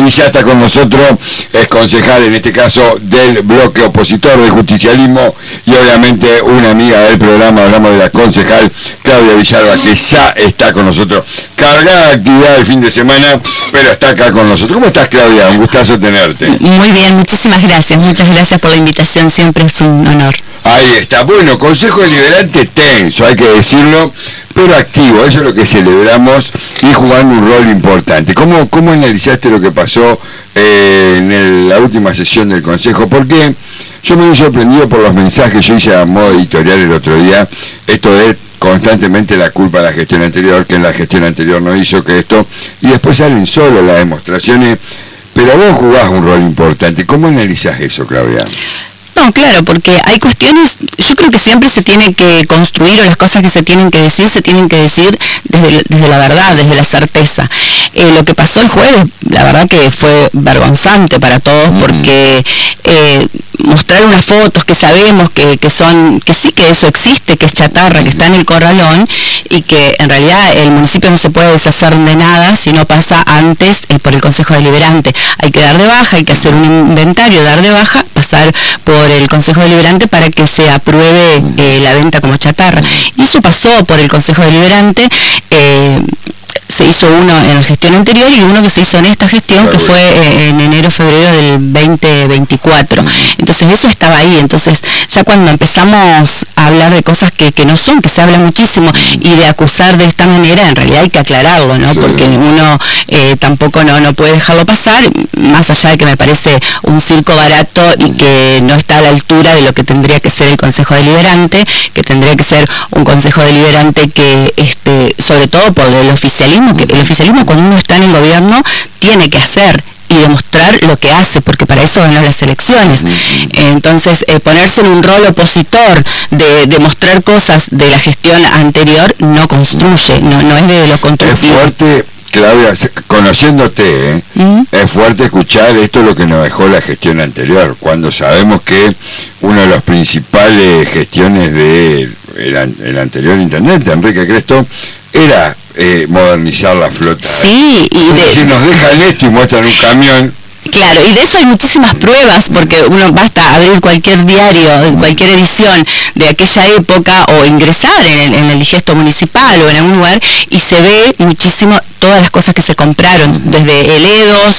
y ya está con nosotros, es concejal en este caso del bloque opositor del justicialismo y obviamente una amiga del programa. Hablamos de la concejal Claudia Villalba, que ya está con nosotros, cargada de actividad el fin de semana, pero está acá con nosotros. ¿Cómo estás, Claudia? Un gustazo tenerte. Muy bien, muchas gracias por la invitación, siempre es un honor. Ahí está. Bueno, Consejo Deliberante tenso, hay que decirlo, pero activo, eso es lo que celebramos y jugando un rol importante. ¿Cómo analizaste lo que pasó en la última sesión del Consejo? Porque yo me vi sorprendido por los mensajes, yo hice a modo editorial el otro día, esto de constantemente la culpa de la gestión anterior, que en la gestión anterior no hizo, que esto, y después salen solo las demostraciones, pero vos jugás un rol importante. ¿Cómo analizás eso, Claudia? No, claro, porque hay cuestiones, yo creo que siempre se tiene que construir, o las cosas que se tienen que decir desde la verdad, desde la certeza. Lo que pasó el jueves, la verdad que fue vergonzante para todos, porque mostrar unas fotos que sabemos que sí que eso existe, que es chatarra, que está en el corralón, y que en realidad el municipio no se puede deshacer de nada si no pasa antes por el Consejo Deliberante. Hay que dar de baja, hay que hacer un inventario, dar de baja, pasar por el Consejo Deliberante para que se apruebe la venta como chatarra. Y eso pasó por el Consejo Deliberante. Se hizo uno en la gestión anterior y uno que se hizo en esta gestión, que fue en enero-febrero del 2024. Entonces eso estaba ahí. Entonces ya cuando empezamos a hablar de cosas que no son, que se habla muchísimo, y de acusar de esta manera, en realidad hay que aclararlo, ¿no? Porque uno tampoco no puede dejarlo pasar, más allá de que me parece un circo barato y que no está a la altura de lo que tendría que ser el Consejo Deliberante, que tendría que ser un Consejo Deliberante que, sobre todo por el oficialismo, que el oficialismo cuando uno está en el gobierno tiene que hacer y demostrar lo que hace, porque para eso ganó las elecciones. Entonces, ponerse en un rol opositor de demostrar cosas de la gestión anterior no construye, no es de lo constructivo. Es fuerte, Claudia, conociéndote, es fuerte escuchar esto, lo que nos dejó la gestión anterior, cuando sabemos que una de las principales gestiones del anterior intendente, Enrique Cresto, era modernizar la flota. Sí, y si nos dejan esto y muestran un camión. Claro, y de eso hay muchísimas pruebas, porque uno basta abrir cualquier diario, cualquier edición de aquella época, o ingresar en el digesto municipal o en algún lugar, y se ve muchísimo todas las cosas que se compraron, desde heledos,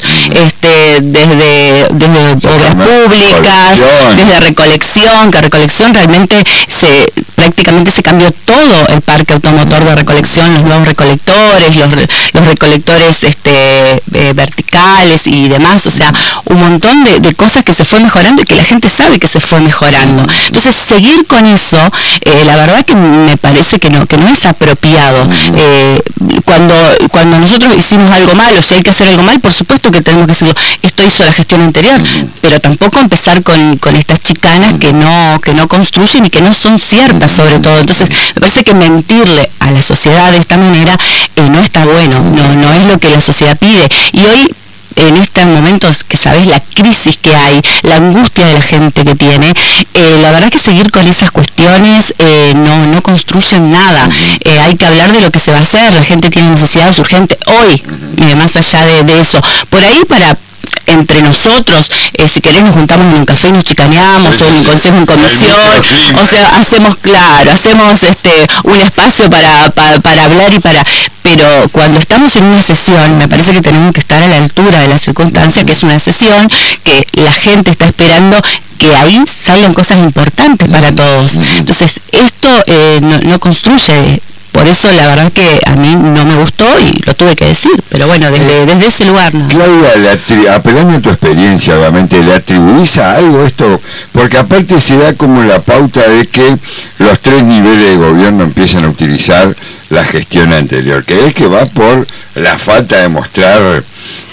desde obras públicas, desde recolección, que recolección realmente prácticamente se cambió todo el parque automotor de recolección, los nuevos recolectores, los recolectores verticales y demás, o sea, un montón de cosas que se fue mejorando y que la gente sabe que se fue mejorando. Entonces, seguir con eso, la verdad que me parece que no es apropiado. Cuando nosotros hicimos algo mal, o si hay que hacer algo mal, por supuesto que tenemos que decirlo, esto hizo la gestión anterior, pero tampoco empezar con estas chicanas que no construyen y que no son ciertas, sobre todo. Entonces, me parece que mentirle a la sociedad de esta manera no está bueno, no es lo que la sociedad pide. Y hoy, en estos momentos que sabes la crisis que hay, la angustia de la gente que tiene, la verdad que seguir con esas cuestiones no construyen nada. Hay que hablar de lo que se va a hacer, la gente tiene necesidades urgentes hoy, más allá de eso. Por ahí entre nosotros, si querés nos juntamos en un café y nos chicaneamos, o en un consejo en comisión, o sea, hacemos un espacio para hablar pero cuando estamos en una sesión, me parece que tenemos que estar a la altura de la circunstancia, que es una sesión que la gente está esperando que ahí salgan cosas importantes para todos. Entonces, esto no construye. Por eso la verdad que a mí no me gustó y lo tuve que decir, pero bueno, desde ese lugar no. Claudia, apelando a tu experiencia, obviamente, ¿le atribuís a algo esto? Porque aparte se da como la pauta de que los 3 niveles de gobierno empiezan a utilizar la gestión anterior, que es que va por la falta de mostrar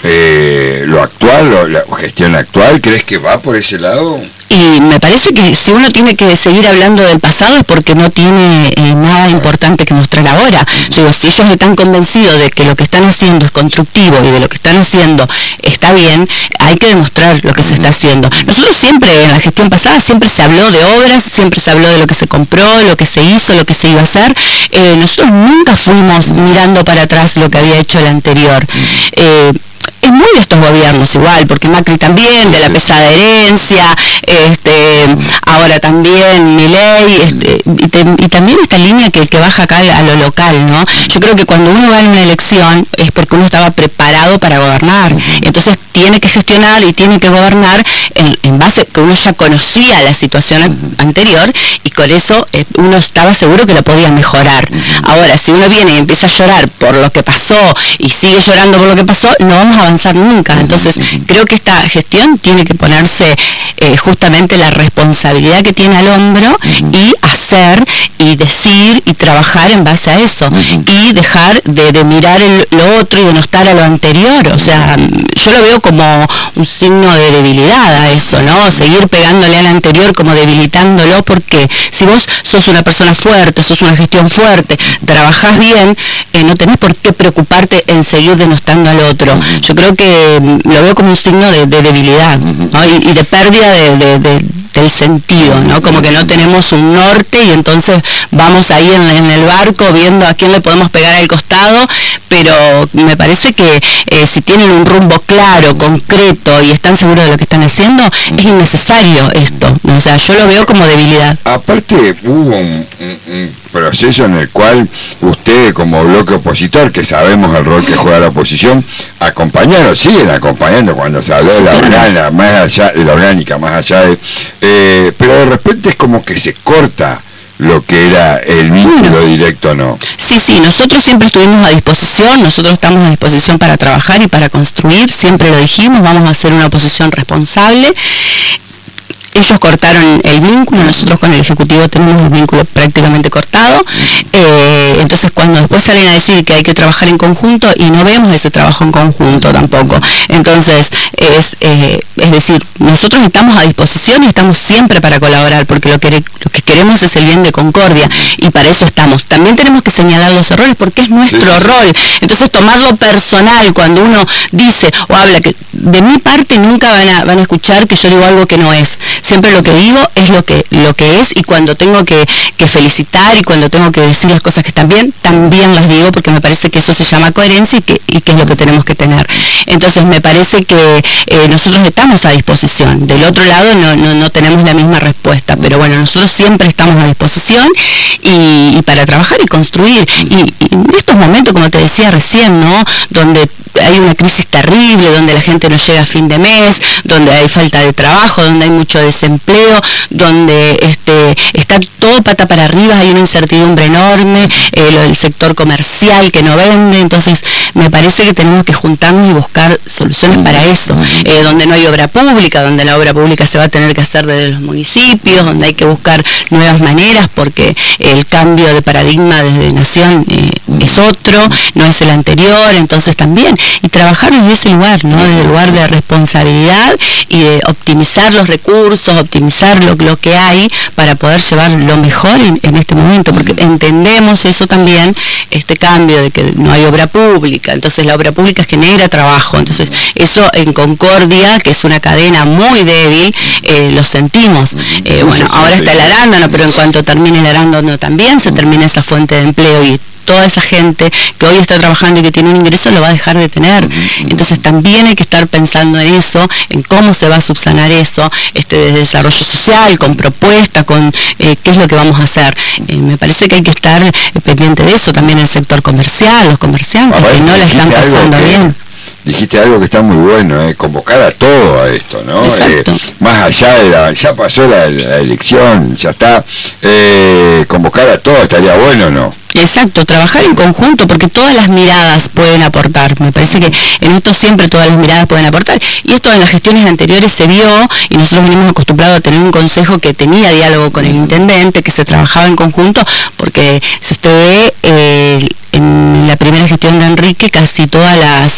lo actual, la gestión actual. ¿Crees que va por ese lado? Y me parece que si uno tiene que seguir hablando del pasado es porque no tiene nada importante que mostrar ahora. Yo digo, si ellos están convencidos de que lo que están haciendo es constructivo y de lo que están haciendo está bien, hay que demostrar lo que se está haciendo. Nosotros siempre, en la gestión pasada, siempre se habló de obras, siempre se habló de lo que se compró, lo que se hizo, lo que se iba a hacer. Nosotros nunca fuimos mirando para atrás lo que había hecho el anterior. es muy de estos gobiernos igual, porque Macri también, de la pesada herencia, ahora también Milei, y también esta línea que baja acá a lo local, ¿no? Yo creo que cuando uno gana una elección es porque uno estaba preparado para gobernar, entonces tiene que gestionar y tiene que gobernar en base que uno ya conocía la situación anterior y con eso uno estaba seguro que lo podía mejorar. Ahora, si uno viene y empieza a llorar por lo que pasó y sigue llorando por lo que pasó, no vamos a avanzar nunca. Entonces, creo que esta gestión tiene que ponerse justamente la responsabilidad que tiene al hombro y hacer y decir y trabajar en base a eso y dejar de mirar lo otro y de no estar a lo anterior. O sea, yo lo veo como un signo de debilidad a eso, ¿no? Seguir pegándole al anterior como debilitándolo, porque si vos sos una persona fuerte, sos una gestión fuerte, trabajás bien, no tenés por qué preocuparte en seguir denostando al otro. Yo creo que lo veo como un signo de debilidad, ¿no? y de pérdida del sentido, ¿no? Como que no tenemos un norte y entonces vamos ahí en el barco viendo a quién le podemos pegar al costado, pero me parece que si tienen un rumbo claro, concreto y están seguros de lo que están haciendo, es innecesario esto, ¿no? O sea, yo lo veo como debilidad. Aparte hubo un proceso en el cual usted como bloque opositor, que sabemos el rol que juega la oposición, acompañaron, siguen acompañando cuando se habló de la orgánica, más allá de la orgánica, más allá de pero de repente es como que se corta lo que era el vínculo directo, ¿no? Sí, nosotros siempre estuvimos a disposición, nosotros estamos a disposición para trabajar y para construir, siempre lo dijimos, vamos a hacer una oposición responsable. Ellos cortaron el vínculo, nosotros con el Ejecutivo tenemos el vínculo prácticamente cortado, entonces cuando después salen a decir que hay que trabajar en conjunto y no vemos ese trabajo en conjunto tampoco, entonces es decir, nosotros estamos a disposición y estamos siempre para colaborar, porque lo que queremos es el bien de Concordia y para eso estamos. También tenemos que señalar los errores porque es nuestro rol, entonces tomarlo personal cuando uno dice o habla, que de mi parte nunca van a escuchar que yo digo algo que no es. Siempre lo que digo es lo que es, y cuando tengo que felicitar y cuando tengo que decir las cosas que están bien, también las digo, porque me parece que eso se llama coherencia y que es lo que tenemos que tener. Entonces me parece que nosotros estamos a disposición. Del otro lado no tenemos la misma respuesta, pero bueno, nosotros siempre estamos a disposición y para trabajar y construir. Y en estos momentos, como te decía recién, ¿no? Donde hay una crisis terrible, donde la gente no llega a fin de mes, donde hay falta de trabajo, donde hay mucho desempleo, donde está todo pata para arriba, hay una incertidumbre enorme, lo del sector comercial que no vende, entonces me parece que tenemos que juntarnos y buscar soluciones para eso, donde no hay obra pública, donde la obra pública se va a tener que hacer desde los municipios, donde hay que buscar nuevas maneras, porque el cambio de paradigma desde Nación es otro, no es el anterior, entonces también, y trabajar desde ese lugar, ¿no? Desde el lugar de responsabilidad y de optimizar los recursos, optimizar lo que hay para poder llevar lo mejor en este momento, porque entendemos eso también, este cambio de que no hay obra pública, entonces la obra pública genera trabajo, entonces eso en Concordia, que es una cadena muy débil, lo sentimos. Bueno, ahora está el arándano, pero en cuanto termine el arándano también se termina esa fuente de empleo y toda esa gente que hoy está trabajando y que tiene un ingreso lo va a dejar de tener. Entonces también hay que estar pensando en eso, en cómo se va a subsanar eso, desde desarrollo social, con propuesta, con qué es lo que vamos a hacer. Me parece que hay que estar pendiente de eso, también el sector comercial, los comerciantes que no la están pasando bien. Dijiste algo que está muy bueno, convocar a todo a esto, ¿no? Más allá de ya pasó la elección, ya está, convocar a todo estaría bueno, ¿no? Exacto, trabajar en conjunto, porque todas las miradas pueden aportar. Me parece que en esto siempre todas las miradas pueden aportar. Y esto en las gestiones anteriores se vio, y nosotros venimos acostumbrados a tener un consejo que tenía diálogo con el intendente, que se trabajaba en conjunto, porque si usted ve en la primera gestión de Enrique, casi todas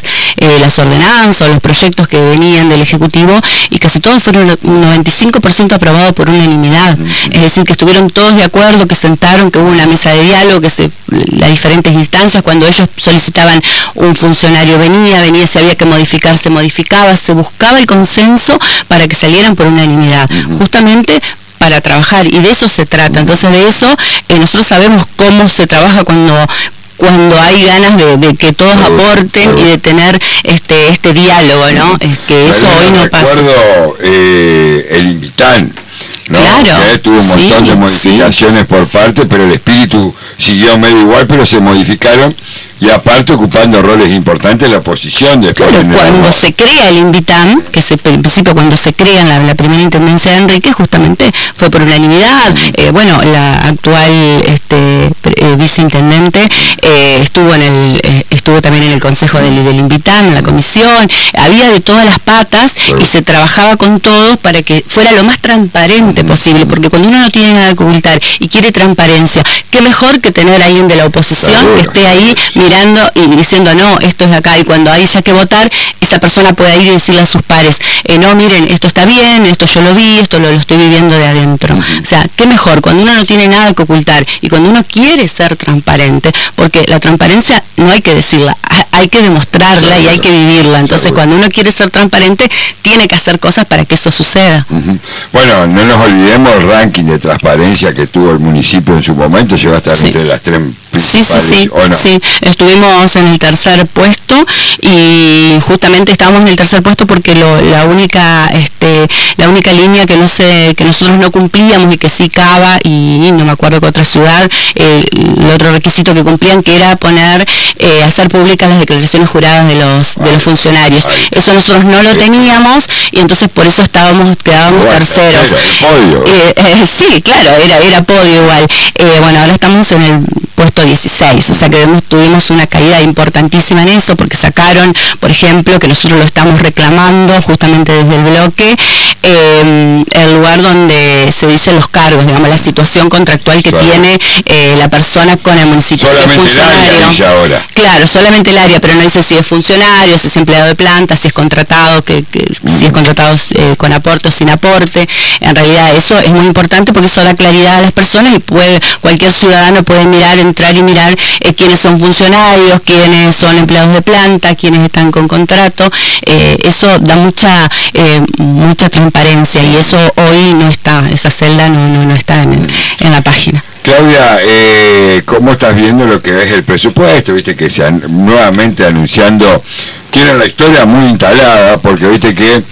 las ordenanzas o los proyectos que venían del Ejecutivo, y casi todos fueron un 95% aprobados por unanimidad. Es decir, que estuvieron todos de acuerdo, que sentaron, que hubo una mesa de diálogo, que las diferentes instancias, cuando ellos solicitaban un funcionario venía, si había que modificar, se modificaba, se buscaba el consenso para que salieran por unanimidad, justamente para trabajar, y de eso se trata. Entonces de eso nosotros sabemos cómo se trabaja cuando cuando hay ganas de que todos aporten y de tener este diálogo, ¿no? Es que eso hoy no pasa. Recuerdo el Invitán, ¿no? Claro, que tuvo un montón de modificaciones por parte, pero el espíritu siguió medio igual, pero se modificaron, y aparte ocupando roles importantes en la oposición. Después claro, cuando se crea el Invitam, que en principio cuando se crea la primera intendencia de Enrique, justamente fue por unanimidad. Bueno, la actual viceintendente estuvo también en el consejo del Invitam, en la comisión. Había de todas las patas y se trabajaba con todos para que fuera lo más transparente posible, porque cuando uno no tiene nada que ocultar y quiere transparencia, qué mejor que tener a alguien de la oposición que esté ahí mirando y diciendo, no, esto es de acá, y cuando hay ya que votar, esa persona pueda ir y decirle a sus pares, no, miren, esto está bien, esto yo lo vi, esto lo estoy viviendo de adentro. O sea, qué mejor, cuando uno no tiene nada que ocultar y cuando uno quiere ser transparente, porque la transparencia no hay que decirla, hay que demostrarla y hay que vivirla. Entonces, cuando uno quiere ser transparente, tiene que hacer cosas para que eso suceda. Bueno, no nos olvidemos el ranking de transparencia que tuvo el municipio en su momento, llegó a estar entre las 3 principales, ¿o no? Sí, estuvimos en el tercer puesto y justamente estábamos en el tercer puesto porque la única línea que nosotros no cumplíamos y que sí Cava y no me acuerdo qué otra ciudad, el otro requisito que cumplían, que era hacer públicas las declaraciones juradas de los funcionarios. Eso nosotros no lo teníamos y entonces por eso quedábamos terceros. Sí, claro, era podio igual. Bueno, ahora estamos en el puesto 16, o sea que tuvimos una caída importantísima en eso, porque sacaron, por ejemplo, que nosotros lo estamos reclamando justamente desde el bloque, el lugar donde se dicen los cargos, digamos, la situación contractual que tiene la persona con el municipio. Solamente si es funcionario, el área ahora. Claro, solamente el área, pero no dice si es funcionario, si es empleado de planta, si es contratado, si es contratado con aporte o sin aporte. En realidad eso es muy importante porque eso da claridad a las personas y cualquier ciudadano puede entrar y mirar quiénes son funcionarios, quiénes son empleados de planta, quiénes están con contrato. Eso da mucha transparencia y eso hoy no está, esa celda no está en la página. Claudia, ¿cómo estás viendo lo que es el presupuesto? Viste que se nuevamente anunciando, tienen la historia muy instalada, porque viste que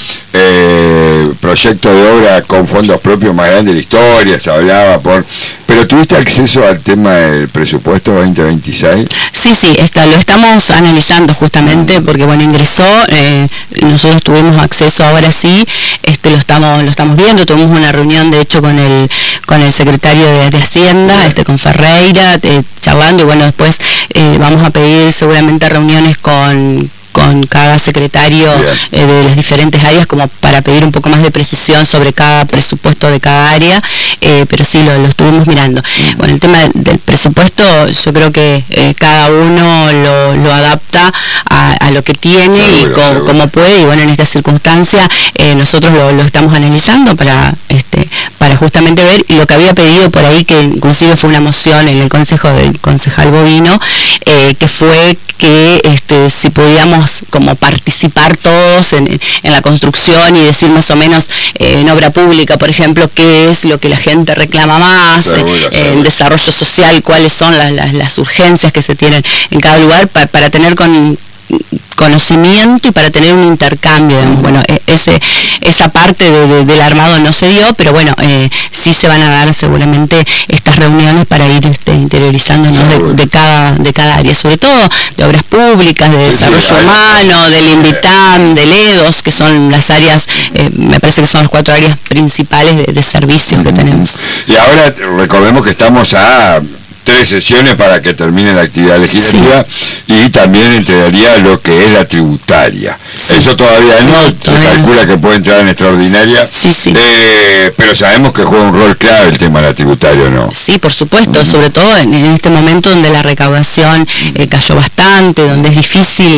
proyecto de obra con fondos propios más grande de la historia, se hablaba pero ¿tuviste acceso al tema del presupuesto 2026? Sí, lo estamos analizando justamente porque ingresó, nosotros tuvimos acceso ahora sí, lo estamos viendo, tuvimos una reunión de hecho con el secretario de Hacienda, con Ferreira, charlando, y después vamos a pedir seguramente reuniones con cada secretario de las diferentes áreas como para pedir un poco más de precisión sobre cada presupuesto de cada área, pero sí lo estuvimos mirando. Bueno, el tema del presupuesto yo creo que cada uno lo adapta a lo que tiene y como puede, y en esta circunstancia nosotros lo estamos analizando para justamente ver, y lo que había pedido por ahí, que inclusive fue una moción en el consejo del concejal Bovino, que fue que si podíamos como participar todos en la construcción y decir más o menos en obra pública, por ejemplo, qué es lo que la gente reclama más, en desarrollo social, cuáles son las urgencias que se tienen en cada lugar, para tener conocimiento y para tener un intercambio, digamos. Esa parte del armado no se dio, pero sí se van a dar seguramente estas reuniones para ir interiorizándonos de cada área, sobre todo de obras públicas, de desarrollo humano, del Invitam, del EDOS, que son las áreas, me parece que son las 4 áreas principales de servicios que tenemos. Y ahora recordemos que estamos a 3 sesiones para que termine la actividad legislativa, y también entregaría lo que es la tributaria. Eso todavía se calcula que puede entrar en extraordinaria, pero sabemos que juega un rol clave el tema de la tributaria, ¿no? Sí, por supuesto, sobre todo en este momento donde la recaudación cayó bastante, donde es difícil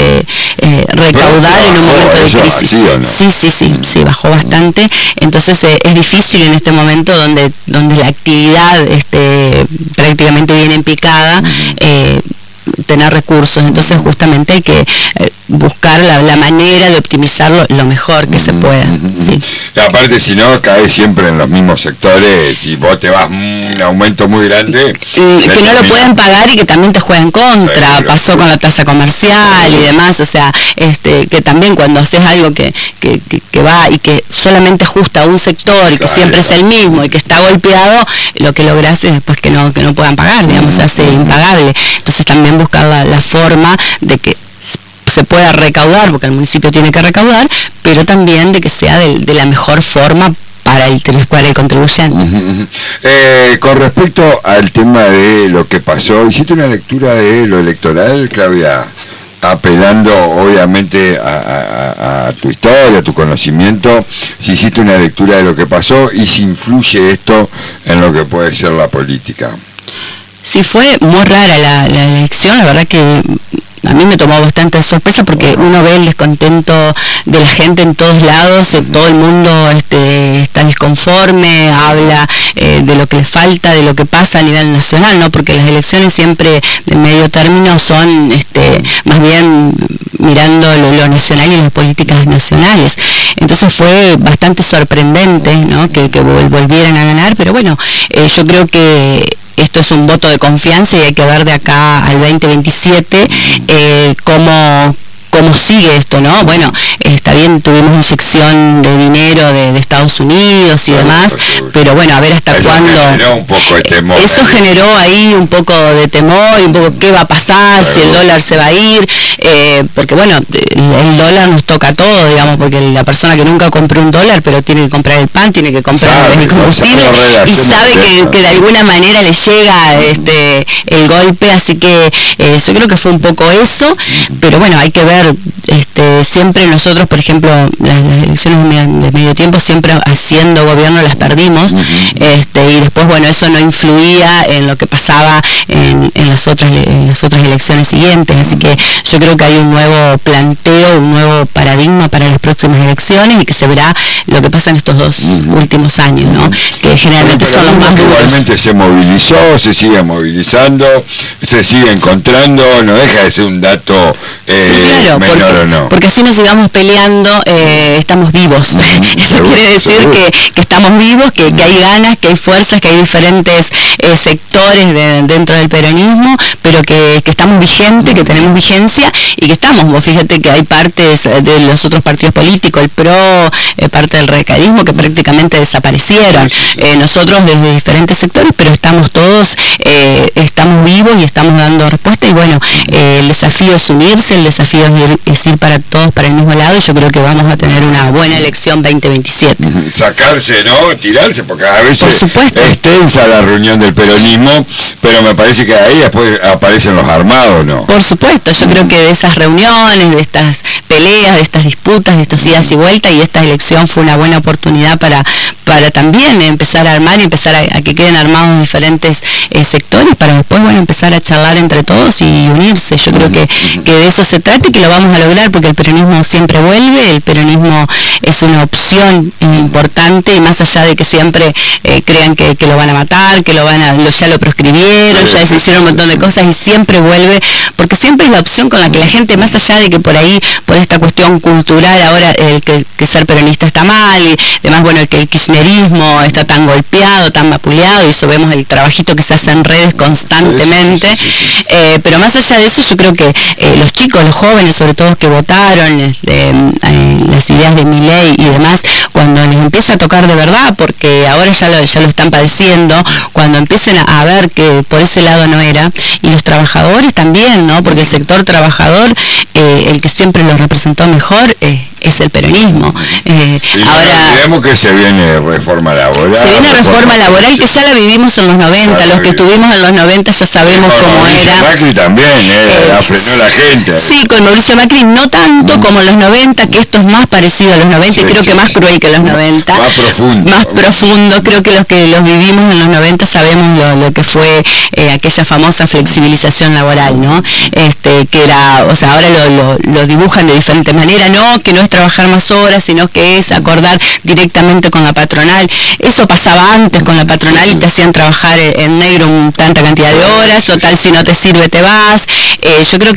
recaudar en un momento de crisis. Sí, bajó bastante, entonces es difícil en este momento donde la actividad prácticamente viene en picada, tener recursos. Entonces justamente hay que buscar la manera de optimizarlo lo mejor que se pueda. Sí. Y aparte, si no, caes siempre en los mismos sectores, y vos te vas un aumento muy grande. Que no lo pueden pagar y que también te juegan contra. Pasó con la tasa comercial y demás, o sea, que también cuando haces algo que va y que solamente ajusta a un sector y que siempre es el mismo y que está golpeado, lo que logras es después que no puedan pagar, digamos, se hace impagable. Entonces también buscar la forma de que se pueda recaudar, porque el municipio tiene que recaudar, pero también de que sea de la mejor forma para el contribuyente. Con respecto al tema de lo que pasó, ¿hiciste una lectura de lo electoral, Claudia? Apelando obviamente a tu historia, a tu conocimiento, si hiciste una lectura de lo que pasó y si influye esto en lo que puede ser la política. Sí, fue muy rara la elección, la verdad que a mí me tomó bastante de sorpresa porque uno ve el descontento de la gente en todos lados, todo el mundo está disconforme, habla de lo que le falta, de lo que pasa a nivel nacional, ¿no? Porque las elecciones siempre de medio término son más bien mirando lo nacional y las políticas nacionales. Entonces fue bastante sorprendente, ¿no? que volvieran a ganar, pero bueno, yo creo que esto es un voto de confianza y hay que ver de acá al 2027 cómo sigue esto, ¿no? Bueno, está bien, tuvimos inyección de dinero de Estados Unidos y demás, pero bueno, a ver hasta cuándo. Generó un poco de temor. Eso generó ahí un poco de temor y un poco qué va a pasar, si el dólar se va a ir, porque bueno, el dólar nos toca a todos, digamos, porque la persona que nunca compró un dólar, pero tiene que comprar el pan, tiene que comprar el combustible y sabe que de alguna manera le llega el golpe, así que yo creo que fue un poco eso, pero bueno, hay que ver. Siempre nosotros, por ejemplo, las elecciones de medio tiempo, siempre haciendo gobierno las perdimos, y después, bueno, eso no influía en lo que pasaba en las otras elecciones siguientes, así que yo creo que hay un nuevo planteo, un nuevo paradigma para las próximas elecciones y que se verá lo que pasa en estos dos últimos años, ¿no? Que generalmente son los más duros. Igualmente se movilizó, se sigue movilizando, se sigue encontrando, no deja de ser un dato claro, menor o no. Porque así nos sigamos peleando, estamos vivos. Eso quiere decir que estamos vivos, que hay ganas, que hay fuerzas, que hay diferentes sectores dentro del peronismo, pero que estamos vigentes, que tenemos vigencia y que estamos. Vos fíjate que hay partes de los otros partidos políticos, el PRO, parte del radicalismo, que prácticamente desaparecieron. Nosotros desde diferentes sectores, pero estamos todos, estamos vivos y estamos dando respuesta y bueno, el desafío es unirse, el desafío es ir para todos para el mismo lado y yo creo que vamos a tener una buena elección 2027. Sacarse, ¿no? Tirarse, porque a veces es tensa la reunión del peronismo, pero me parece que ahí después aparecen los armados, ¿no? Por supuesto, yo creo que de esas reuniones, de estas peleas, de estas disputas, de estos idas y vueltas, y esta elección fue una buena oportunidad para también empezar a armar y empezar a que queden armados diferentes sectores para después, bueno, empezar a charlar entre todos y unirse. Yo creo que de eso se trata y que lo vamos a lograr porque el peronismo siempre vuelve, el peronismo es una opción importante y más allá de que siempre crean que lo van a matar, que ya lo proscribieron, ya se hicieron un montón de cosas y siempre vuelve, porque siempre es la opción con la que la gente, más allá de que por ahí, por esta cuestión cultural, ahora el que ser peronista está mal y demás, bueno, el que el kirchnerismo está tan golpeado, tan vapuleado, y eso vemos el trabajito que se hace en redes constantemente, pero más allá de eso yo creo que los chicos, los jóvenes sobre todo que votaron las ideas de Milei y demás, cuando les empieza a tocar de verdad, porque ahora ya lo están padeciendo, cuando empiecen a ver que por ese lado no era, y los trabajadores también, ¿no? Porque el sector trabajador, el que siempre lo representó mejor, es el peronismo. Ahora vemos que se viene reforma laboral. Se viene reforma laboral que ya la vivimos en los 90, los que tuvimos en los 90 ya sabemos cómo era. Macri también, afectó a la gente. Sí, con Mauricio Macri no tanto como en los 90, que esto es más parecido a los 90 y creo que más cruel que los 90. Más profundo. Más profundo, creo que los vivimos en los 90 sabemos lo que fue aquella famosa flexibilización laboral, ¿no? Que era, o sea, ahora lo dibujan de diferente manera, no, que no es trabajar más horas, sino que es acordar directamente con la patronal. Eso pasaba antes con la patronal y te hacían trabajar en negro tanta cantidad de horas, total si no te sirve te vas. Yo creo que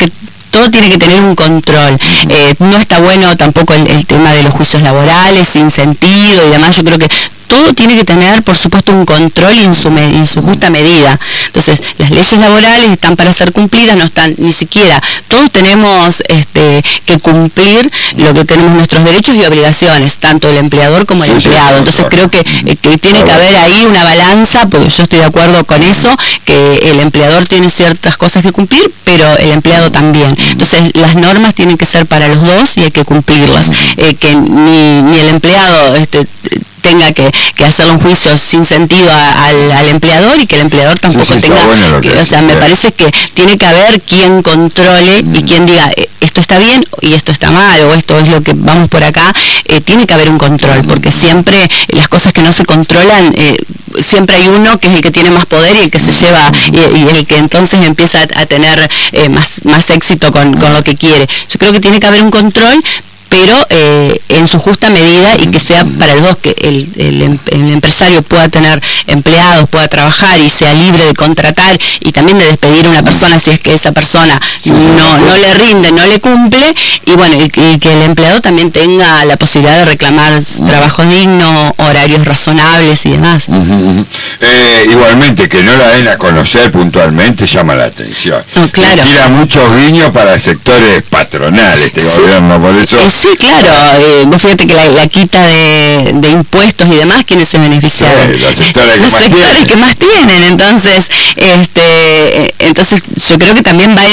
todo tiene que tener un control. No está bueno tampoco el tema de los juicios laborales, sin sentido y demás. Yo creo que todo tiene que tener, por supuesto, un control en su justa medida. Entonces, las leyes laborales están para ser cumplidas, no están ni siquiera. Todos tenemos que cumplir lo que tenemos, nuestros derechos y obligaciones, tanto el empleador como el empleado. Entonces, creo que tiene que haber ahí una balanza, porque yo estoy de acuerdo con eso, que el empleador tiene ciertas cosas que cumplir, pero el empleado también. Entonces, las normas tienen que ser para los dos y hay que cumplirlas. Que ni el empleado tenga que hacer un juicio sin sentido al empleador, y que el empleador tampoco tenga, o sea, me parece que tiene que haber quien controle y quien diga esto está bien y esto está mal, o esto es lo que vamos por acá. Tiene que haber un control, porque siempre las cosas que no se controlan, siempre hay uno que es el que tiene más poder y el que se lleva, y el que entonces empieza a tener más éxito con lo que quiere. Yo creo que tiene que haber un control, pero en su justa medida, y que sea para los dos, que el empresario pueda tener empleados, pueda trabajar y sea libre de contratar y también de despedir a una persona si es que esa persona no le rinde, no le cumple, y bueno, y que el empleado también tenga la posibilidad de reclamar trabajo digno, horarios razonables y demás. Igualmente, que no la den a conocer puntualmente llama la atención. Claro. Tira muchos guiños para sectores patronales este gobierno, por eso... Sí, claro, vos fíjate que la quita de impuestos y demás, ¿quiénes se beneficiaron? Los sectores que más tienen. Entonces, entonces yo creo que también va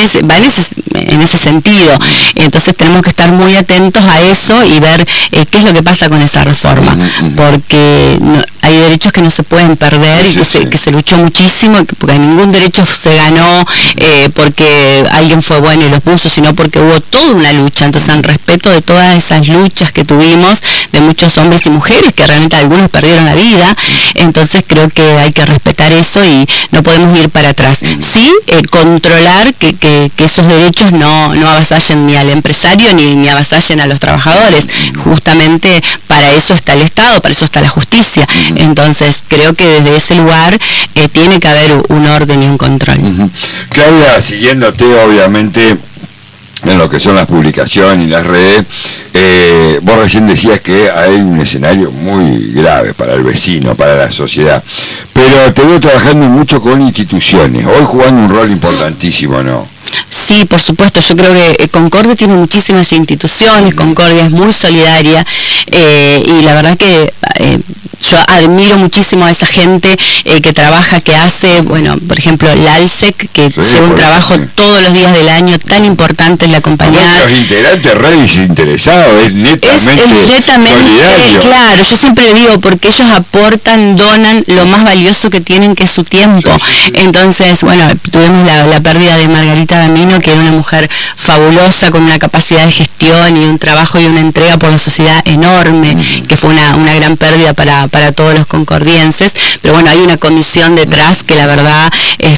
en ese sentido. Entonces tenemos que estar muy atentos a eso y ver qué es lo que pasa con esa reforma, porque hay derechos que no se pueden perder, y que se luchó muchísimo, porque ningún derecho se ganó porque alguien fue bueno y los puso, sino porque hubo toda una lucha. Entonces, en respeto de todas esas luchas que tuvimos, de muchos hombres y mujeres, que realmente algunos perdieron la vida, entonces creo que hay que respetar eso y no podemos ir para atrás. Sí, controlar que esos derechos no avasallen ni al empresario ni avasallen a los trabajadores. Justamente para eso está el Estado, para eso está la justicia. Entonces creo que desde ese lugar tiene que haber un orden y un control. Claudia, siguiéndote obviamente en lo que son las publicaciones y las redes, vos recién decías que hay un escenario muy grave para el vecino, para la sociedad, pero te veo trabajando mucho con instituciones, hoy jugando un rol importantísimo, ¿no? Sí, por supuesto. Yo creo que Concordia tiene muchísimas instituciones, Concordia es muy solidaria, y la verdad que yo admiro muchísimo a esa gente que trabaja, que hace, bueno, por ejemplo, la ALSEC, que lleva un trabajo todos los días del año tan importante en la compañía. Los integrantes re desinteresados, es netamente solidario. Claro, yo siempre digo, porque ellos aportan, donan lo más valioso que tienen, que es su tiempo. Entonces, bueno, tuvimos la pérdida de Margarita Damino, que era una mujer fabulosa, con una capacidad de gestión y un trabajo y una entrega por la sociedad enorme, que fue una gran pérdida para todos los concordienses. Pero bueno, hay una comisión detrás que la verdad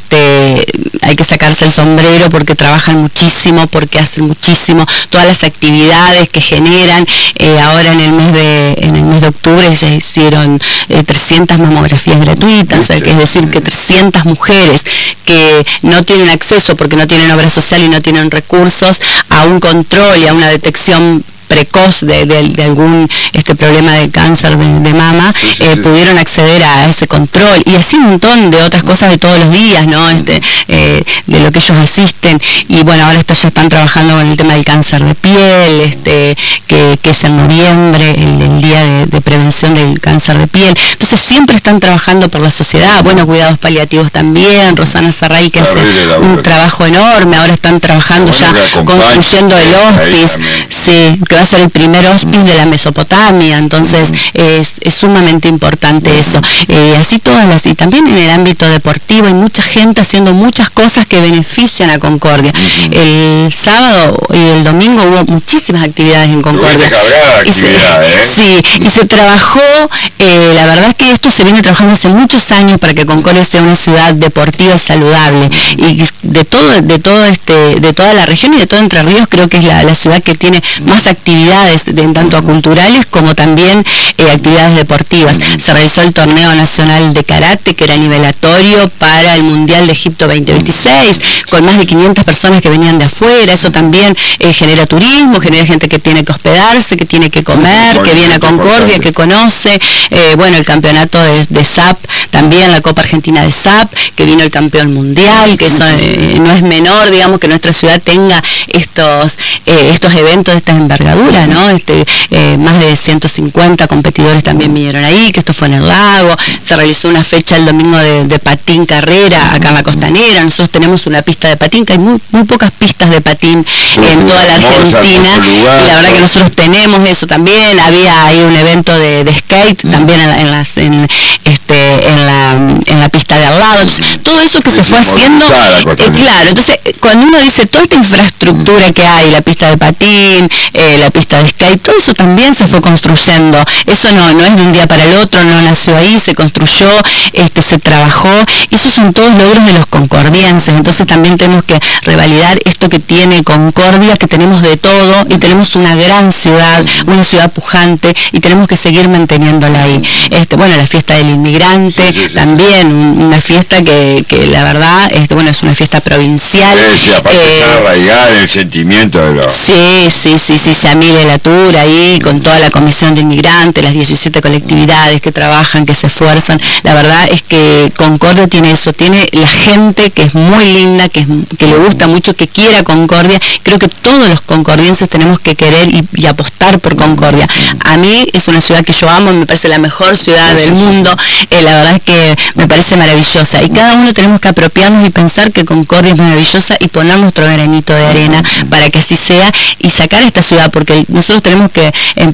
hay que sacarse el sombrero, porque trabajan muchísimo, porque hacen muchísimo, todas las actividades que generan. Ahora en el mes de octubre ya hicieron 300 mamografías gratuitas, o sea, que es decir, que 300 mujeres que no tienen acceso porque no tienen obra social y no tienen recursos a un control y a una detección precoz de algún problema de cáncer de mama, pudieron acceder a ese control, y así un montón de otras cosas de todos los días, ¿no? De lo que ellos asisten. Y bueno, ahora ya están trabajando con el tema del cáncer de piel, que es en noviembre, el día de prevención del cáncer de piel. Entonces siempre están trabajando por la sociedad. Bueno, cuidados paliativos también, Rosana Sarray, que hace un trabajo enorme. Ahora están trabajando ya construyendo el hospice, sí, que va a ser el primer hospice de la Mesopotamia. Entonces es sumamente importante eso. Así y también en el ámbito deportivo hay mucha gente haciendo muchas cosas que benefician a Concordia. El sábado y el domingo hubo muchísimas actividades en Concordia. Sí, y se trabajó, la verdad es que esto se viene trabajando hace muchos años para que Concordia sea una ciudad deportiva y saludable, y de toda la región y de todo Entre Ríos creo que es la ciudad que tiene más actividades actividades en tanto a culturales como también actividades deportivas. Se realizó el torneo nacional de karate, que era nivelatorio para el Mundial de Egipto 2026, con más de 500 personas que venían de afuera. Eso también genera turismo, genera gente que tiene que hospedarse, que tiene que comer, que viene a Concordia, que conoce. Bueno, el campeonato de SAP, también la Copa Argentina de SAP, que vino el campeón mundial, que eso no es menor, digamos, que nuestra ciudad tenga estos eventos de esta envergadura, ¿no? Más de 150 competidores también vinieron ahí, que esto fue en el lago. Se realizó una fecha el domingo de patín carrera acá en la Costanera. Nosotros tenemos una pista de patín, que hay muy pocas pistas de patín en toda la Argentina, y la verdad que nosotros tenemos eso también. Había ahí un evento de skate también en la pista de al lado. Entonces, todo eso que se fue haciendo, claro, entonces cuando uno dice toda esta infraestructura que hay, la pista de patín, la pista de skate, todo eso también se fue construyendo. Eso no es de un día para el otro, no nació ahí, se construyó, se trabajó, y esos son todos logros de los concordienses. Entonces también tenemos que revalidar esto que tiene Concordia, que tenemos de todo, y tenemos una gran ciudad, una ciudad pujante, y tenemos que seguir manteniéndola ahí. Bueno, la fiesta del inmigrante, también una fiesta que la verdad, bueno, es una fiesta provincial. Aparte está arraigada en el sentimiento de los... Sí, Yamil Elatur ahí, con toda la comisión de inmigrantes, las 17 colectividades que trabajan, que se esfuerzan. La verdad es que Concordia tiene eso, tiene la gente que es muy linda, que le gusta mucho, que quiera Concordia. Creo que todos los concordienses tenemos que querer y apostar por Concordia. A mí es una ciudad que yo amo, me parece la mejor ciudad del mundo. La verdad es que me parece maravillosa, y cada uno tenemos que apropiarnos y pensar que Concordia es maravillosa y poner nuestro granito de arena para que así sea, y sacar a esta ciudad, porque nosotros tenemos que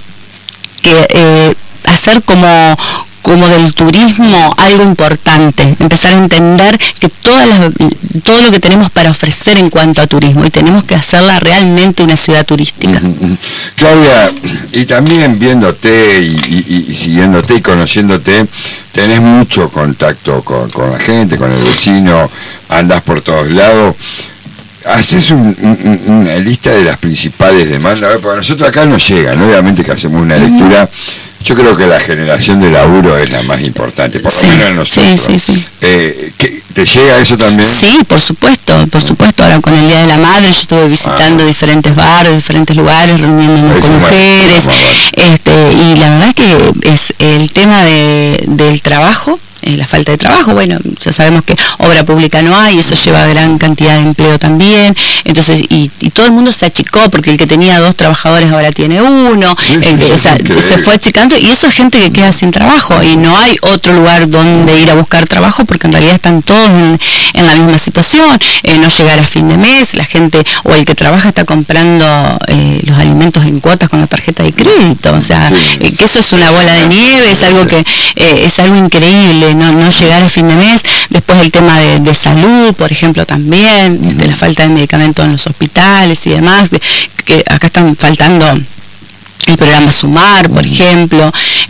hacer como del turismo algo importante, empezar a entender que todo lo que tenemos para ofrecer en cuanto a turismo, y tenemos que hacerla realmente una ciudad turística. Claudia, y también viéndote y siguiéndote y conociéndote, tenés mucho contacto con la gente, con el vecino, andás por todos lados. Haces una lista de las principales demandas, porque nosotros acá nos llegan, obviamente que hacemos una lectura. Yo creo que la generación de laburo es la más importante, por lo menos en nosotros. Sí. ¿Te llega eso también? Sí, por supuesto. Ahora con el Día de la Madre yo estuve visitando diferentes barrios, diferentes lugares, reuniéndonos con mujeres, y la verdad que es el tema del trabajo. La falta de trabajo, bueno, ya sabemos que obra pública no hay, eso lleva a gran cantidad de empleo también. Entonces, y todo el mundo se achicó, porque el que tenía 2 trabajadores ahora tiene 1, se fue achicando, y eso es gente que queda sin trabajo, y no hay otro lugar donde ir a buscar trabajo, porque en realidad están todos en la misma situación. No llegar a fin de mes, la gente, o el que trabaja está comprando los alimentos en cuotas con la tarjeta de crédito, o sea, que eso es una bola de nieve, es algo que es algo increíble. No llegar a fin de mes. Después el tema de salud, por ejemplo, también, la falta de medicamentos en los hospitales y demás, que acá están faltando el programa Sumar, por ejemplo,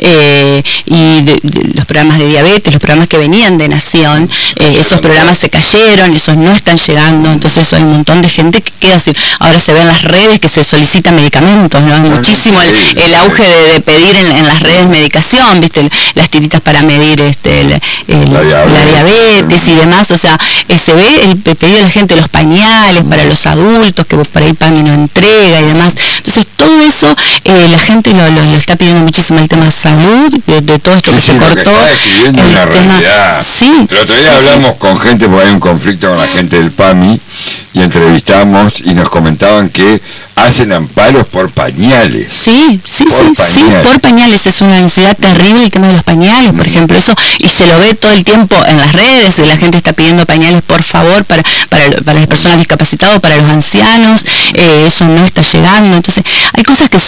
y los programas de diabetes, los programas que venían de Nación, esos programas se cayeron, esos no están llegando. Entonces hay un montón de gente que queda así. Ahora se ve en las redes que se solicitan medicamentos, ¿no? Es muchísimo el auge de pedir en las redes medicación, ¿viste? Las tiritas para medir la diabetes y demás. O sea, se ve el pedido de la gente, los pañales para los adultos, que por ahí PAMI no entrega y demás. Entonces todo eso la gente lo está pidiendo muchísimo, el tema de salud, de todo esto que se cortó. El tema, el otro día hablamos con gente, porque hay un conflicto con la gente del PAMI, y entrevistamos y nos comentaban que hacen amparos por pañales. Sí, por pañales. Es una necesidad terrible el tema de los pañales, por ejemplo, eso, y se lo ve todo el tiempo en las redes. La gente está pidiendo pañales, por favor, para las personas discapacitadas, para los ancianos. Eso no está llegando. Entonces hay cosas que son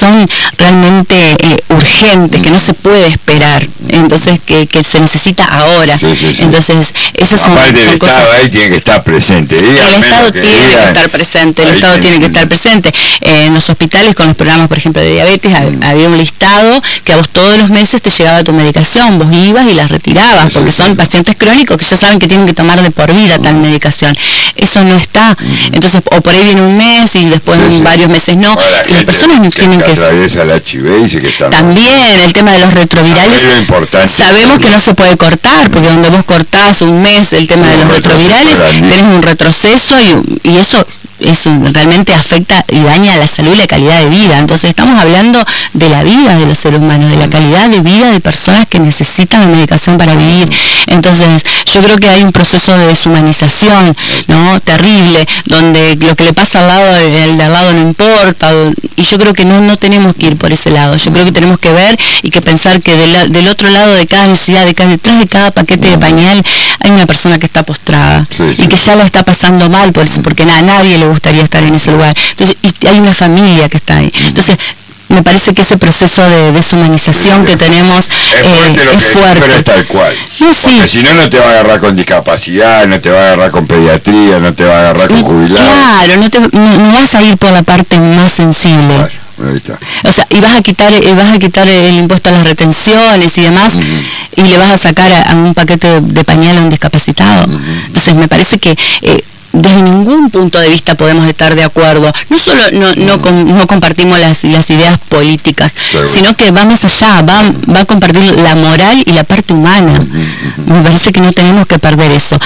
realmente urgente, que no se puede esperar, entonces que se necesita ahora. Entonces, esas son el cosas. Estado ahí tiene que estar presente. El Estado tiene que estar presente, el Estado tiene que estar presente. En los hospitales, con los programas, por ejemplo, de diabetes, había un listado que a vos todos los meses te llegaba tu medicación, vos ibas y la retirabas, porque son pacientes crónicos que ya saben que tienen que tomar de por vida tal medicación. Eso no está. Entonces, o por ahí viene un mes y después varios meses no. Y las personas tienen que atraviesa el HIV y dice que está también el tema de los retrovirales. Sabemos que no se puede cortar, porque donde vos cortás un mes el tema de los retrovirales, tenés un retroceso y eso realmente afecta y daña la salud y la calidad de vida. Entonces estamos hablando de la vida de los seres humanos, de la calidad de vida de personas que necesitan la medicación para vivir. Entonces yo creo que hay un proceso de deshumanización, ¿no?, terrible, donde lo que le pasa al lado, el de al lado no importa, y yo creo que no tenemos que ir por ese lado. Yo creo que tenemos que ver y que pensar que del otro lado de cada necesidad, detrás de cada paquete de pañal hay una persona que está postrada y que ya la está pasando mal por eso, porque a nadie le gustaría estar en ese lugar. Entonces, y hay una familia que está ahí. Entonces, me parece que ese proceso de deshumanización que tenemos es fuerte. Pero es tal cual. Porque si no te va a agarrar con discapacidad, no te va a agarrar con pediatría, no te va a agarrar con jubilados. Claro, no vas a ir por la parte más sensible. Ahí está. O sea, y vas a quitar el impuesto a las retenciones y demás, y le vas a sacar a un paquete de pañal a un discapacitado. Entonces, me parece que desde ningún punto de vista podemos estar de acuerdo. No solo no compartimos las ideas políticas, sino que va más allá, va a compartir la moral y la parte humana. Me parece que no tenemos que perder eso.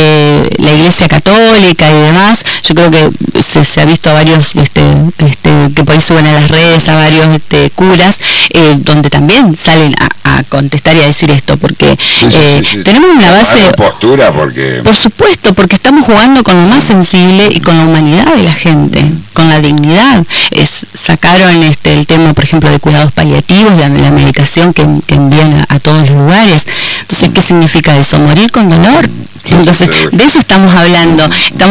La Iglesia Católica y demás, yo creo que se ha visto a varios que por ahí suben a las redes, a varios curas, donde también salen a contestar y a decir esto, porque tenemos una base postura, porque por supuesto, porque estamos jugando con lo más sensible y con la humanidad de la gente, con la dignidad. Sacaron el tema, por ejemplo, de cuidados paliativos, la medicación que envían a todos los lugares. Entonces, ¿qué significa eso? Morir con dolor. Entonces, de eso estamos hablando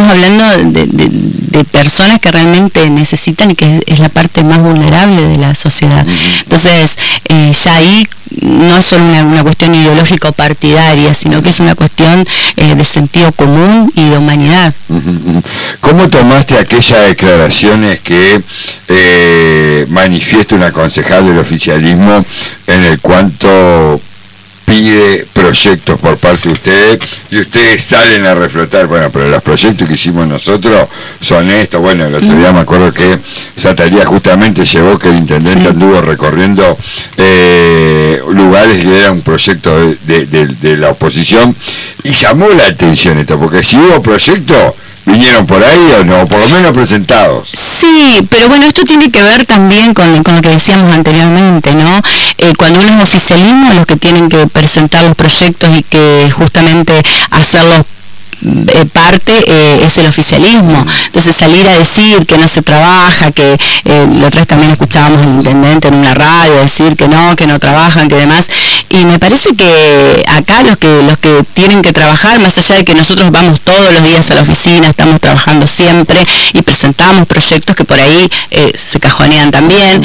de personas que realmente necesitan y que es la parte más vulnerable de la sociedad. Entonces, ya ahí no es solo una cuestión ideológica o partidaria, sino que es una cuestión de sentido común y de humanidad. ¿Cómo tomaste aquellas declaraciones que manifiesta una concejal del oficialismo en el cuanto pide proyectos por parte de ustedes y ustedes salen a reflotar? Bueno, pero los proyectos que hicimos nosotros son estos? Bueno, el otro día me acuerdo que Sataría justamente llevó que el intendente anduvo recorriendo lugares que era un proyecto de la oposición, y llamó la atención esto, porque si hubo proyectos, ¿vinieron por ahí o no? Por lo menos presentados. Sí, pero bueno, esto tiene que ver también con lo que decíamos anteriormente, ¿no? Cuando uno es oficialismo, los que tienen que presentar los proyectos y que justamente hacerlos parte es el oficialismo. Entonces, salir a decir que no se trabaja, que la otra vez también escuchábamos al intendente en una radio decir que no trabajan, que demás, y me parece que acá los que tienen que trabajar, más allá de que nosotros vamos todos los días a la oficina, estamos trabajando siempre y presentamos proyectos que por ahí se cajonean también,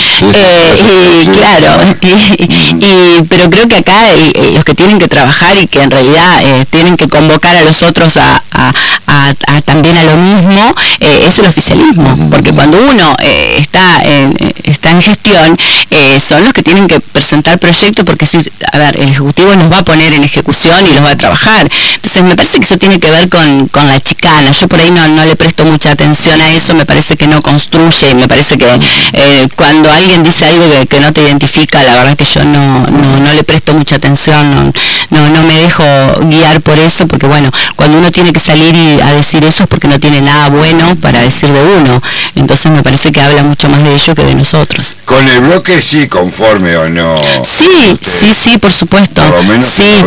pero creo que acá los que tienen que trabajar y que en realidad tienen que convocar a los otros también a lo mismo, es el oficialismo, porque cuando uno está en gestión, son los que tienen que presentar proyectos, porque a ver, el Ejecutivo nos va a poner en ejecución y los va a trabajar. Entonces me parece que eso tiene que ver con la chicana. Yo por ahí no le presto mucha atención a eso, me parece que no construye, y me parece que cuando alguien dice algo que no te identifica, la verdad que yo no le presto mucha atención, no me dejo guiar por eso, porque bueno, cuando uno tiene que salir a decir eso es porque no tiene nada bueno para decir de uno. Entonces me parece que habla mucho más de ello que de nosotros. ¿Con el bloque sí conforme o no? Sí, por supuesto. Por lo menos sí,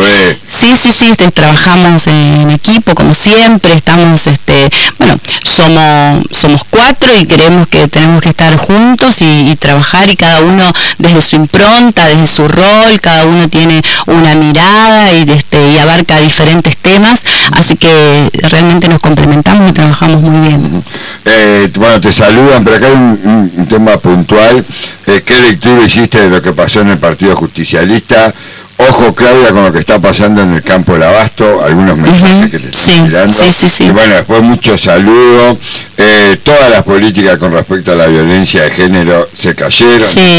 trabajamos en equipo, como siempre, estamos, bueno, somos 4 y creemos que tenemos que estar juntos y trabajar, y cada uno desde su impronta, desde su rol, cada uno tiene una mirada y abarca diferentes temas, así que realmente nos complementamos y trabajamos muy bien. Bueno, te saludan, pero acá hay un tema puntual. ¿Qué lectura hiciste de lo que pasó en el Partido Justicialista? Ojo, Claudia, con lo que está pasando en el campo del Abasto, algunos mensajes que te están tirando. Sí. Y bueno, después muchos saludos. Todas las políticas con respecto a la violencia de género se cayeron.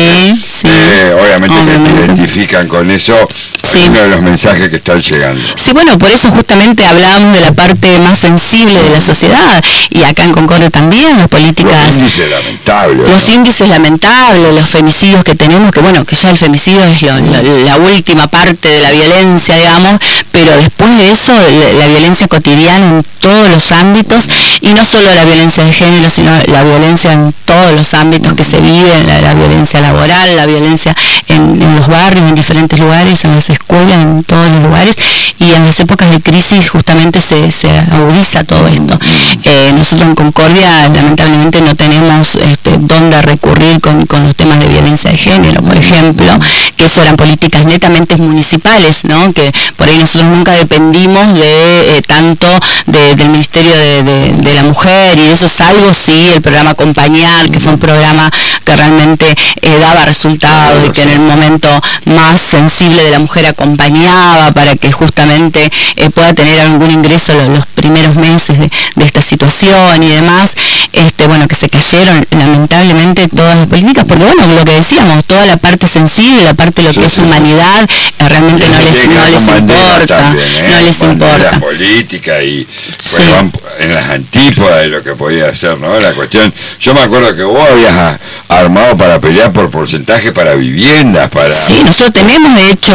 Obviamente que te identifican con eso. Uno de los mensajes que están llegando. Sí, bueno, por eso justamente hablábamos de la parte más sensible de la sociedad, y acá en Concordia también las políticas. Los índices lamentables, los femicidios que tenemos, que bueno, que ya el femicidio es la última parte de la violencia, digamos, pero después de eso la violencia cotidiana en todos los ámbitos, y no solo la violencia de género, sino la violencia en todos los ámbitos que se viven, la violencia laboral, la violencia en los barrios, en diferentes lugares, en las escuelas, en todos los lugares, y en las épocas de crisis justamente se agudiza todo esto. Nosotros en Concordia lamentablemente no tenemos dónde recurrir con los temas de violencia de género, por ejemplo, que eso eran políticas netamente municipales, ¿no? Que por ahí nosotros nunca dependimos de tanto del Ministerio de la Mujer, y eso es algo, sí, el programa Acompañar, que fue un programa que realmente daba resultados, y que en el momento más sensible de la mujer acompañaba para que justamente pueda tener algún ingreso los primeros meses de esta situación y demás. Bueno, que se cayeron lamentablemente todas las políticas, porque bueno, lo que decíamos, toda la parte sensible, la parte de lo que es humanidad, realmente no les importa, también, no les importa. La política y van en las antípodas de lo que podía hacer, ¿no? La cuestión, yo me acuerdo que vos habías armado para pelear por porcentaje para viviendas, para... Sí, nosotros tenemos de hecho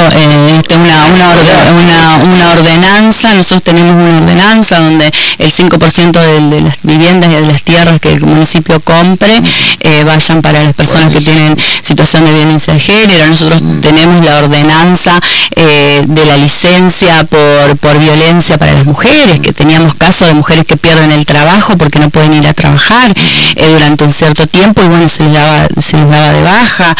una ordenanza, nosotros tenemos una ordenanza donde el 5% de las viviendas y de las tierras que el municipio compre vayan para las personas que tienen situación de violencia de género. Nosotros tenemos la ordenanza de la licencia por violencia para las mujeres, que teníamos casos de mujeres que pierden el trabajo porque no pueden ir a trabajar durante un cierto tiempo, y bueno, se les daba de baja,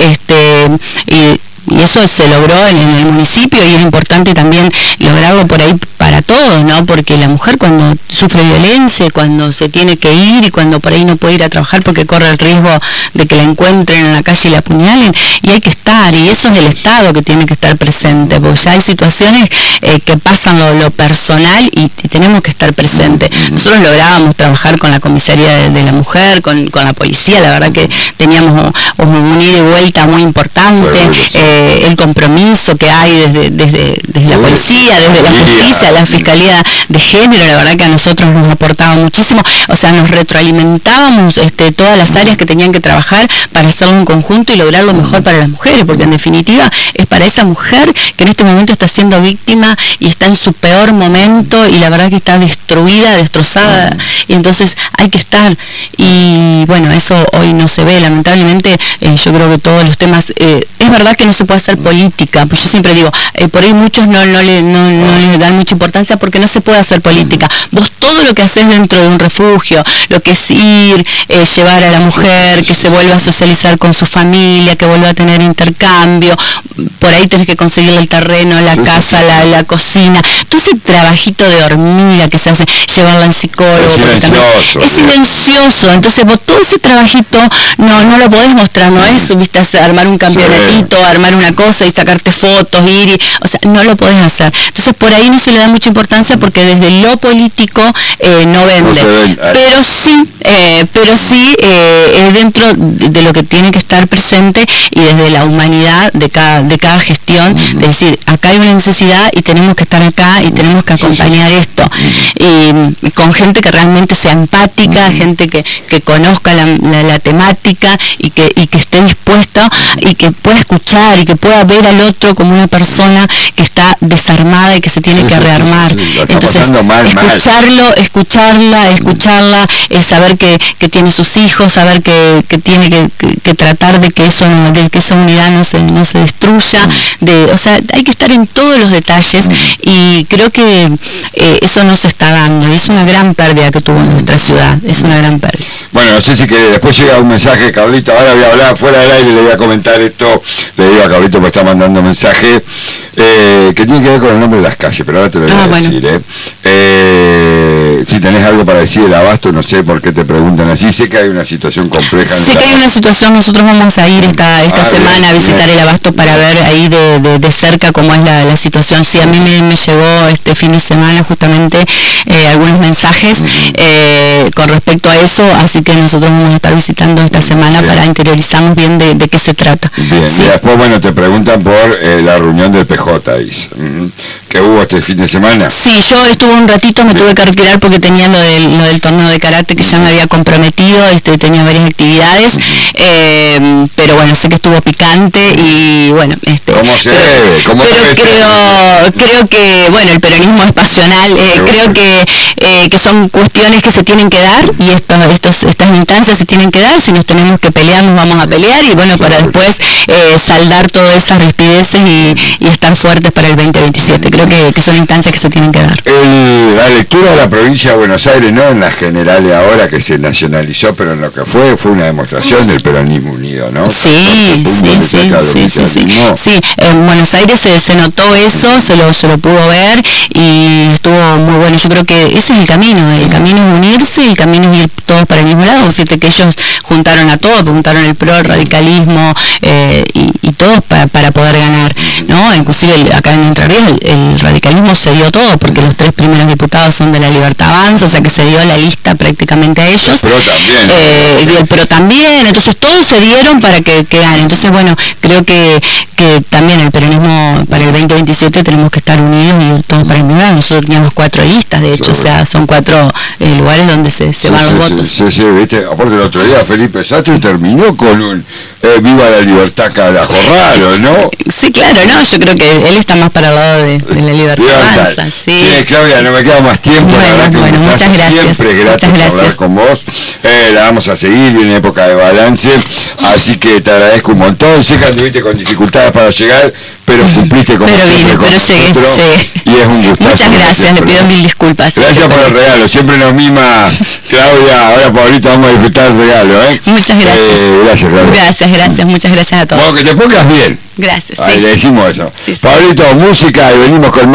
y eso se logró en el municipio, y es importante también lograrlo por ahí para todos, ¿no? Porque la mujer cuando sufre violencia, cuando se tiene que ir y cuando por ahí no puede ir a trabajar porque corre el riesgo de que la encuentren en la calle y la apuñalen, y hay que estar, y eso es el Estado que tiene que estar presente, porque ya hay situaciones que pasan lo personal y tenemos que estar presentes. Nosotros lográbamos trabajar con la comisaría de la mujer, con la policía, la verdad que teníamos un ida y vuelta muy importante, el compromiso que hay desde la policía, desde la justicia, la Fiscalía de Género, la verdad que a nosotros nos aportaba muchísimo, o sea, nos retroalimentábamos todas las áreas que tenían que trabajar para hacerlo en conjunto y lograr lo mejor para las mujeres, porque en definitiva es para esa mujer que en este momento está siendo víctima y está en su peor momento, y la verdad que está destruida, destrozada, y entonces hay que estar, y bueno, eso hoy no se ve, lamentablemente. Yo creo que todos los temas, es verdad que no se puede hacer política, pues yo siempre digo, por ahí muchos no le dan mucha importancia porque no se puede hacer política. Vos todo lo que haces dentro de un refugio, lo que es ir, llevar a la mujer, que se vuelva a socializar con su familia, que vuelva a tener intercambio, por ahí tenés que conseguir el terreno, la casa, la cocina, todo ese trabajito de hormiga que se hace, llevarla al psicólogo, es silencioso, entonces vos todo ese trabajito no lo podés mostrar, no es, viste, armar un campeonatito, armar una cosa y sacarte fotos, o sea, no lo podés hacer. Entonces por ahí no se le da mucha importancia porque desde lo político no vende, pero sí es dentro de lo que tiene que estar presente, y desde la humanidad de cada gestión, de decir, acá hay una necesidad y tenemos que estar acá y tenemos que acompañar esto, y con gente que realmente sea empática, gente que conozca la temática y que esté dispuesta y que pueda escuchar y que pueda ver al otro como una persona que está desarmada y que se tiene que rearmar. Entonces, escucharla, saber que tiene sus hijos, saber que tiene que tratar de que esa unidad no se destruya, construya, o sea, hay que estar en todos los detalles y creo que eso no se está dando y es una gran pérdida que tuvo nuestra ciudad, es una gran pérdida. Bueno, no sé si que después llega un mensaje, Carlito, ahora voy a hablar fuera del aire, le voy a comentar esto, le digo a Carlito que está mandando un mensaje que tiene que ver con el nombre de las calles, pero ahora te lo voy a decir. Si tenés algo para decir del abasto, no sé por qué te preguntan así, sé que hay una situación compleja. Sé que hay una situación, nosotros vamos a ir esta semana a visitar el abasto para ver ahí de cerca cómo es la situación. Sí, a mí me llegó este fin de semana justamente algunos mensajes con respecto a eso, así que nosotros vamos a estar visitando esta semana para interiorizarnos bien de qué se trata. Bien, sí. Y después, bueno, te preguntan por la reunión del PJ, dice. ¿Qué hubo este fin de semana? Sí, yo estuve un ratito, me tuve que retirar porque tenía lo del torneo de karate que ya me había comprometido, tenía varias actividades, pero bueno, sé que estuvo picante y bueno, ¿Cómo se debe? Creo que, bueno, el peronismo es pasional, creo que son cuestiones que se tienen que dar y estas instancias se tienen que dar, si nos tenemos que pelear nos vamos a pelear y bueno, para después saldar todas esas rispideces y estar fuertes para el 2027, creo que son instancias que se tienen que dar. La lectura de la provincia de Buenos Aires, no en las generales ahora que se nacionalizó, pero en lo que fue una demostración del peronismo unido, ¿no? Sí, en Buenos Aires se notó eso, se lo pudo ver y estuvo muy bueno. Yo creo que ese es el camino es unirse, el camino es ir todos para el mismo lado. Fíjate que ellos juntaron a todos, juntaron el PRO, el radicalismo y todos para poder ganar, ¿no? Inclusive acá en Entre Ríos el radicalismo se dio todo porque los 3 primeros diputados son de la Libertad Avanza, o sea que se dio la lista prácticamente a ellos. Pero también, entonces todos se dieron para que ganen. Entonces bueno, creo que también el peronismo para el 2027 tenemos que estar unidos y todos para el mismo lado. Nosotros teníamos 4 listas, de hecho, o sea, son 4 lugares donde se van los votos. Sí, viste, aparte el otro día Felipe Sastre terminó con un viva la libertad carajo raro, ¿no? Sí, claro, no, yo creo que él está más para el lado de la libertad avanza. Sí, Claudia, no me queda más tiempo, la verdad que muchas gracias. Siempre gracias por hablar con vos. La vamos a seguir, viene época de balance, así que te agradezco un montón. Sé que anduviste con dificultades para llegar, pero cumpliste como siempre con nosotros y es un gustazo. Muchas gracias, le pido 1000 disculpas. Gracias por el regalo, siempre nos mima Claudia. Ahora Pablito vamos a disfrutar el regalo, Muchas gracias. Gracias, Claudia. Gracias, muchas gracias a todos. Bueno, que te pongas bien. Gracias. Ahí le decimos eso. Sí. Pablito, música y venimos con